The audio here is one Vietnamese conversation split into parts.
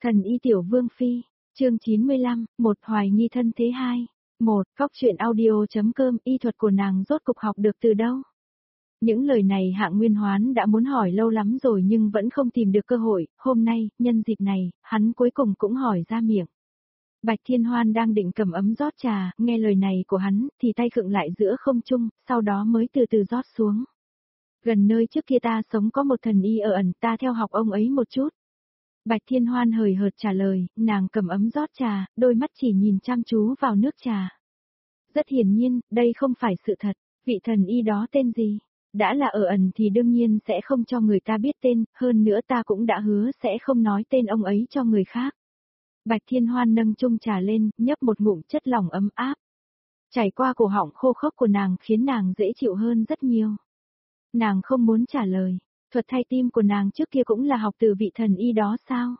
Thần y tiểu vương phi, chương 95, một hoài nghi thân thế hai. Một, Cóc truyện audio.com, y thuật của nàng rốt cục học được từ đâu? Những lời này Hạng Nguyên Hoán đã muốn hỏi lâu lắm rồi nhưng vẫn không tìm được cơ hội, hôm nay, nhân dịp này, hắn cuối cùng cũng hỏi ra miệng. Bạch Thiên Hoan đang định cầm ấm rót trà, nghe lời này của hắn, thì tay khựng lại giữa không trung, sau đó mới từ từ rót xuống. Gần nơi trước kia ta sống có một thần y ở ẩn, ta theo học ông ấy một chút. Bạch Thiên Hoan hời hợt trả lời, nàng cầm ấm rót trà, đôi mắt chỉ nhìn chăm chú vào nước trà. Rất hiển nhiên, đây không phải sự thật, vị thần y đó tên gì? Đã là ở ẩn thì đương nhiên sẽ không cho người ta biết tên, hơn nữa ta cũng đã hứa sẽ không nói tên ông ấy cho người khác. Bạch Thiên Hoan nâng chung trà lên, nhấp một ngụm chất lỏng ấm áp. Chảy qua cổ họng khô khốc của nàng khiến nàng dễ chịu hơn rất nhiều. Nàng không muốn trả lời, thuật thay tim của nàng trước kia cũng là học từ vị thần y đó sao?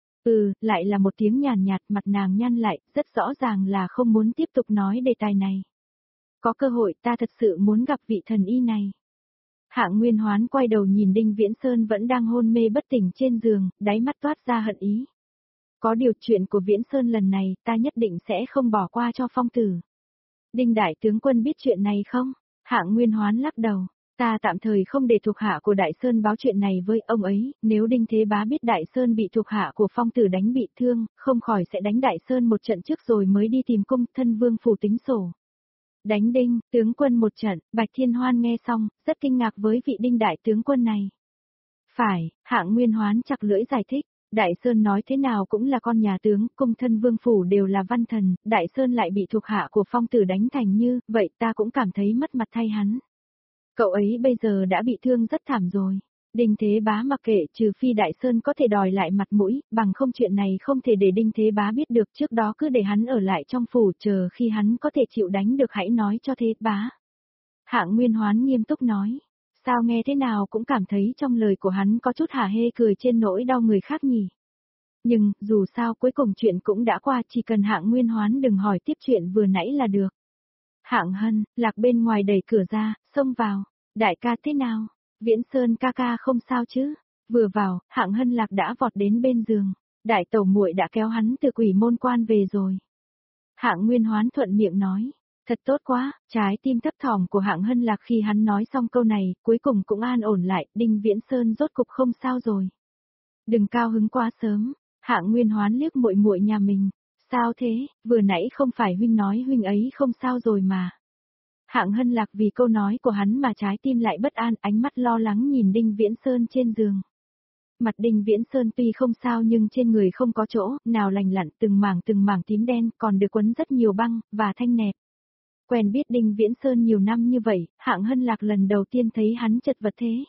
Lại là một tiếng nhàn nhạt, mặt nàng nhăn lại, rất rõ ràng là không muốn tiếp tục nói đề tài này. Có cơ hội ta thật sự muốn gặp vị thần y này. Hạng Nguyên Hoán quay đầu nhìn Đinh Viễn Sơn vẫn đang hôn mê bất tỉnh trên giường, đáy mắt toát ra hận ý. Có điều chuyện của Viễn Sơn lần này ta nhất định sẽ không bỏ qua cho Phong Tử. Đinh đại tướng quân biết chuyện này không? Hạng Nguyên Hoán lắc đầu. Ta tạm thời không để thuộc hạ của Đại Sơn báo chuyện này với ông ấy, nếu Đinh Thế Bá biết Đại Sơn bị thuộc hạ của Phong Tử đánh bị thương, không khỏi sẽ đánh Đại Sơn một trận trước rồi mới đi tìm cung thân vương phủ tính sổ. Đánh Đinh, tướng quân một trận, Bạch Thiên Hoan nghe xong, rất kinh ngạc với vị Đinh đại tướng quân này. Phải, Hạng Nguyên Hoán chặt lưỡi giải thích, Đại Sơn nói thế nào cũng là con nhà tướng, cung thân vương phủ đều là văn thần, Đại Sơn lại bị thuộc hạ của Phong Tử đánh thành như, vậy ta cũng cảm thấy mất mặt thay hắn. Cậu ấy bây giờ đã bị thương rất thảm rồi. Đinh Thế Bá mặc kệ, trừ phi Đại Sơn có thể đòi lại mặt mũi, bằng không chuyện này không thể để Đinh Thế Bá biết được, trước đó cứ để hắn ở lại trong phủ, chờ khi hắn có thể chịu đánh được hãy nói cho Thế Bá. Hạng Nguyên Hoán nghiêm túc nói, sao nghe thế nào cũng cảm thấy trong lời của hắn có chút hả hê cười trên nỗi đau người khác nhỉ. Nhưng, dù sao cuối cùng chuyện cũng đã qua, chỉ cần Hạng Nguyên Hoán đừng hỏi tiếp chuyện vừa nãy là được. Hạng Hân, Lạc bên ngoài đẩy cửa ra, xông vào. Đại ca thế nào? Viễn Sơn ca ca không sao chứ? Vừa vào, Hạng Hân Lạc đã vọt đến bên giường. Đại tẩu muội đã kéo hắn từ Quỷ Môn Quan về rồi. Hạng Nguyên Hoán thuận miệng nói. Thật tốt quá, trái tim thấp thỏm của Hạng Hân Lạc khi hắn nói xong câu này, cuối cùng cũng an ổn lại, Đinh Viễn Sơn rốt cục không sao rồi. Đừng cao hứng quá sớm, Hạng Nguyên Hoán liếc muội muội nhà mình. Sao thế, vừa nãy không phải huynh nói huynh ấy không sao rồi mà. Hạng Hân Lạc vì câu nói của hắn mà trái tim lại bất an, ánh mắt lo lắng nhìn Đinh Viễn Sơn trên giường. Mặt Đinh Viễn Sơn tuy không sao nhưng trên người không có chỗ, nào lành lặn từng mảng tím đen, còn được quấn rất nhiều băng, và thanh nẹp. Quen biết Đinh Viễn Sơn nhiều năm như vậy, Hạng Hân Lạc lần đầu tiên thấy hắn chật vật thế.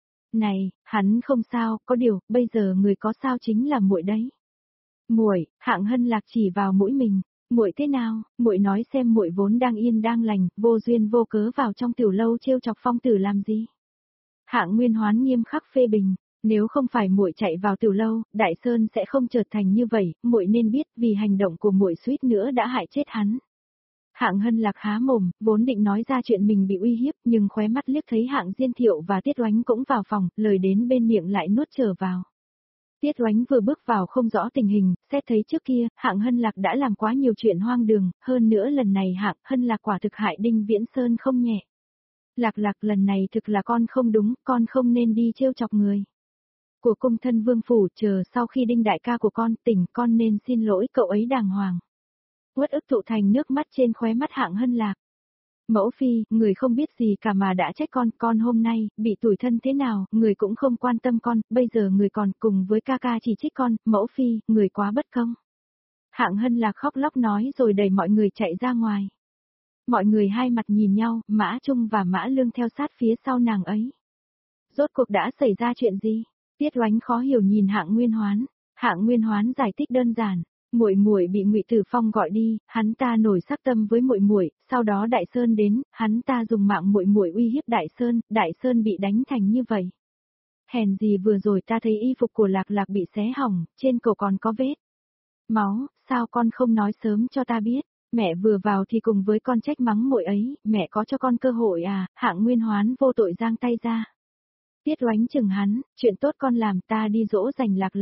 Này, hắn không sao, có điều, bây giờ người có sao chính là muội đấy. Muội, Hạng Hân Lạc chỉ vào mũi mình. Muội thế nào? Muội nói xem, muội vốn đang yên đang lành, vô duyên vô cớ vào trong tiểu lâu trêu chọc Phong Tử làm gì? Hạng Nguyên Hoán nghiêm khắc phê bình, nếu không phải muội chạy vào tiểu lâu, Đại Sơn sẽ không trở thành như vậy, muội nên biết vì hành động của muội suýt nữa đã hại chết hắn. Hạng Hân Lạc há mồm, vốn định nói ra chuyện mình bị uy hiếp, nhưng khóe mắt liếc thấy Hạng Diên Thiệu và Tiết Oánh cũng vào phòng, lời đến bên miệng lại nuốt trở vào. Tiết Oánh vừa bước vào không rõ tình hình, xét thấy trước kia, Hạng Hân Lạc đã làm quá nhiều chuyện hoang đường, hơn nữa lần này Hạng Hân Lạc quả thực hại Đinh Viễn Sơn không nhẹ. Lạc Lạc, lần này thực là con không đúng, con không nên đi trêu chọc người của cung thân vương phủ, chờ sau khi Đinh đại ca của con tỉnh con nên xin lỗi cậu ấy đàng hoàng. Uất ức tụ thành nước mắt trên khóe mắt Hạng Hân Lạc. Mẫu phi, người không biết gì cả mà đã trách con hôm nay, bị tủi thân thế nào, người cũng không quan tâm con, bây giờ người còn cùng với ca ca chỉ trích con, mẫu phi, người quá bất công. Hạng Hân Lạc khóc lóc nói rồi đẩy mọi người chạy ra ngoài. Mọi người hai mặt nhìn nhau, Mã Trung và Mã Lương theo sát phía sau nàng ấy. Rốt cuộc đã xảy ra chuyện gì? Tiết Oánh khó hiểu nhìn Hạng Nguyên Hoán. Hạng Nguyên Hoán giải thích đơn giản. Muội muội bị Ngụy Tử Phong gọi đi, hắn ta nổi sắc tâm với muội muội, sau đó Đại Sơn đến, hắn ta dùng mạng muội muội uy hiếp Đại Sơn bị đánh thành như vậy. Hèn gì vừa rồi ta thấy y phục của Lạc Lạc bị xé hỏng, trên cổ còn có vết máu, sao con không nói sớm cho ta biết? Mẹ vừa vào thì cùng với con trách mắng muội ấy, mẹ có cho con cơ hội à? Hạng Nguyên Hoán vô tội giang tay ra. Tiết Oánh chừng hắn, chuyện tốt con làm, ta đi dỗ dành Lạc Lạc.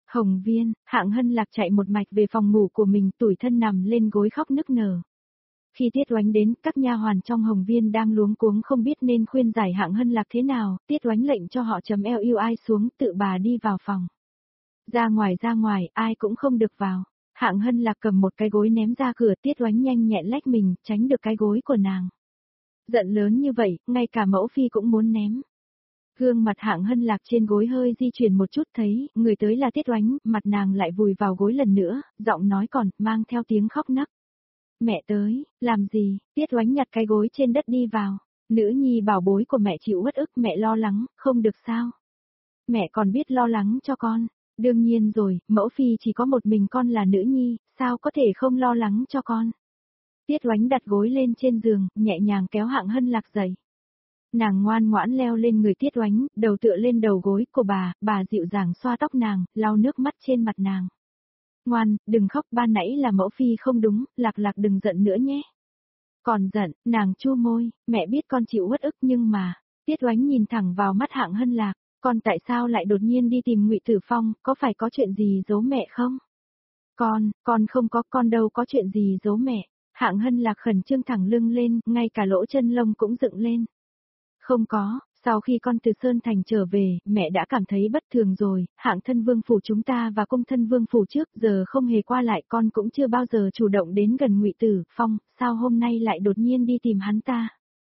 Hồng Viên, Hạng Hân Lạc chạy một mạch về phòng ngủ của mình, tủi thân nằm lên gối khóc nức nở. Khi Tiết Oánh đến, các nha hoàn trong Hồng Viên đang luống cuống không biết nên khuyên giải Hạng Hân Lạc thế nào, Tiết Oánh lệnh cho họ chấm eo yêu ai xuống, tự bà đi vào phòng. Ra ngoài, ai cũng không được vào. Hạng Hân Lạc cầm một cái gối ném ra cửa, Tiết Oánh nhanh nhẹn lách mình, tránh được cái gối của nàng. Giận lớn như vậy, ngay cả mẫu phi cũng muốn ném. Gương mặt Hạng Hân Lạc trên gối hơi di chuyển một chút, thấy người tới là Tiết Oánh, mặt nàng lại vùi vào gối lần nữa, giọng nói còn mang theo tiếng khóc nấc. Mẹ tới, làm gì? Tiết Oánh nhặt cái gối trên đất đi vào. Nữ nhi bảo bối của mẹ chịu uất ức, mẹ lo lắng, không được sao? Mẹ còn biết lo lắng cho con. Đương nhiên rồi, mẫu phi chỉ có một mình con là nữ nhi, sao có thể không lo lắng cho con? Tiết Oánh đặt gối lên trên giường, nhẹ nhàng kéo Hạng Hân Lạc dậy. Nàng ngoan ngoãn leo lên người Tiết Oánh, đầu tựa lên đầu gối của bà dịu dàng xoa tóc nàng, lau nước mắt trên mặt nàng. Ngoan, đừng khóc, ban nãy là mẫu phi không đúng, Lạc Lạc đừng giận nữa nhé. Còn giận, nàng chu môi, mẹ biết con chịu uất ức nhưng mà, Tiết Oánh nhìn thẳng vào mắt Hạng Hân Lạc, con tại sao lại đột nhiên đi tìm Ngụy Tử Phong, có phải có chuyện gì giấu mẹ không? Con không có, con đâu có chuyện gì giấu mẹ. Hạng Hân Lạc khẩn trương thẳng lưng lên, ngay cả lỗ chân lông cũng dựng lên. Không có, sau khi con từ Sơn Thành trở về, mẹ đã cảm thấy bất thường rồi, Hạng thân vương phủ chúng ta và cung thân vương phủ trước giờ không hề qua lại, con cũng chưa bao giờ chủ động đến gần Ngụy Tử Phong, sao hôm nay lại đột nhiên đi tìm hắn ta?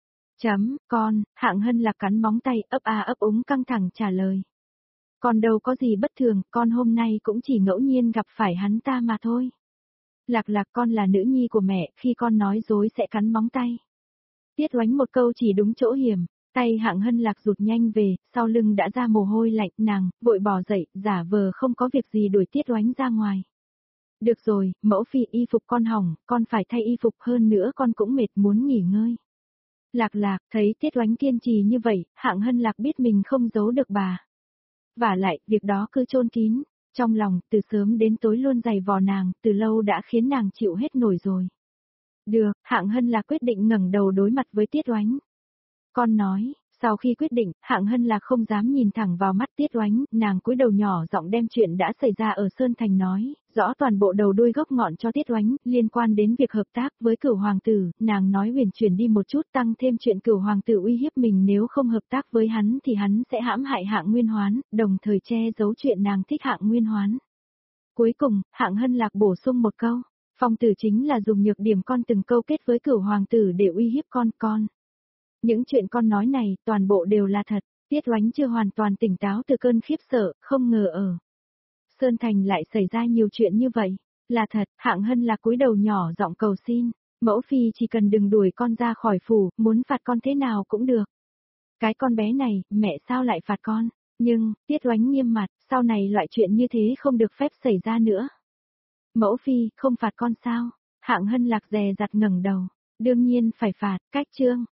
Con, Hạng Hân Lạc cắn móng tay, ấp úng căng thẳng trả lời. Con đâu có gì bất thường, con hôm nay cũng chỉ ngẫu nhiên gặp phải hắn ta mà thôi. Lạc Lạc, con là nữ nhi của mẹ, khi con nói dối sẽ cắn móng tay. Tiết Oánh một câu chỉ đúng chỗ hiểm, tay Hạng Hân Lạc rụt nhanh về, sau lưng đã ra mồ hôi lạnh, nàng vội bò dậy, giả vờ không có việc gì đuổi Tiết Oánh ra ngoài. Được rồi, mẫu phi, y phục con hỏng, con phải thay y phục, hơn nữa con cũng mệt muốn nghỉ ngơi. Lạc Lạc, thấy Tiết Oánh kiên trì như vậy, Hạng Hân Lạc biết mình không giấu được bà. Vả lại, việc đó cứ chôn kín, trong lòng, từ sớm đến tối luôn giày vò nàng, từ lâu đã khiến nàng chịu hết nổi rồi. Được, Hạng Hân Lạc quyết định ngẩng đầu đối mặt với Tiết Oánh. Con nói, sau khi quyết định, Hạng Hân Lạc không dám nhìn thẳng vào mắt Tiết Oánh, nàng cúi đầu nhỏ giọng đem chuyện đã xảy ra ở Sơn Thành nói, rõ toàn bộ đầu đuôi gốc ngọn cho Tiết Oánh, liên quan đến việc hợp tác với Cửu hoàng tử, nàng nói huyền chuyển đi một chút, tăng thêm chuyện Cửu hoàng tử uy hiếp mình nếu không hợp tác với hắn thì hắn sẽ hãm hại Hạng Nguyên Hoán, đồng thời che giấu chuyện nàng thích Hạng Nguyên Hoán. Cuối cùng, Hạng Hân Lạc bổ sung một câu, Phong tử chính là dùng nhược điểm con từng câu kết với Cửu hoàng tử để uy hiếp con. Những chuyện con nói này, toàn bộ đều là thật. Tiết Oánh chưa hoàn toàn tỉnh táo từ cơn khiếp sợ, không ngờ ở Sơn Thành lại xảy ra nhiều chuyện như vậy. Là thật, Hạng Hân Lạc cúi đầu nhỏ giọng cầu xin, mẫu phi chỉ cần đừng đuổi con ra khỏi phủ, muốn phạt con thế nào cũng được. Cái con bé này, mẹ sao lại phạt con? Nhưng, Tiết Oánh nghiêm mặt, sau này loại chuyện như thế không được phép xảy ra nữa. Mẫu phi, không phạt con sao? Hạng Hân Lạc dè dặt ngẩng đầu. Đương nhiên phải phạt, cách chương.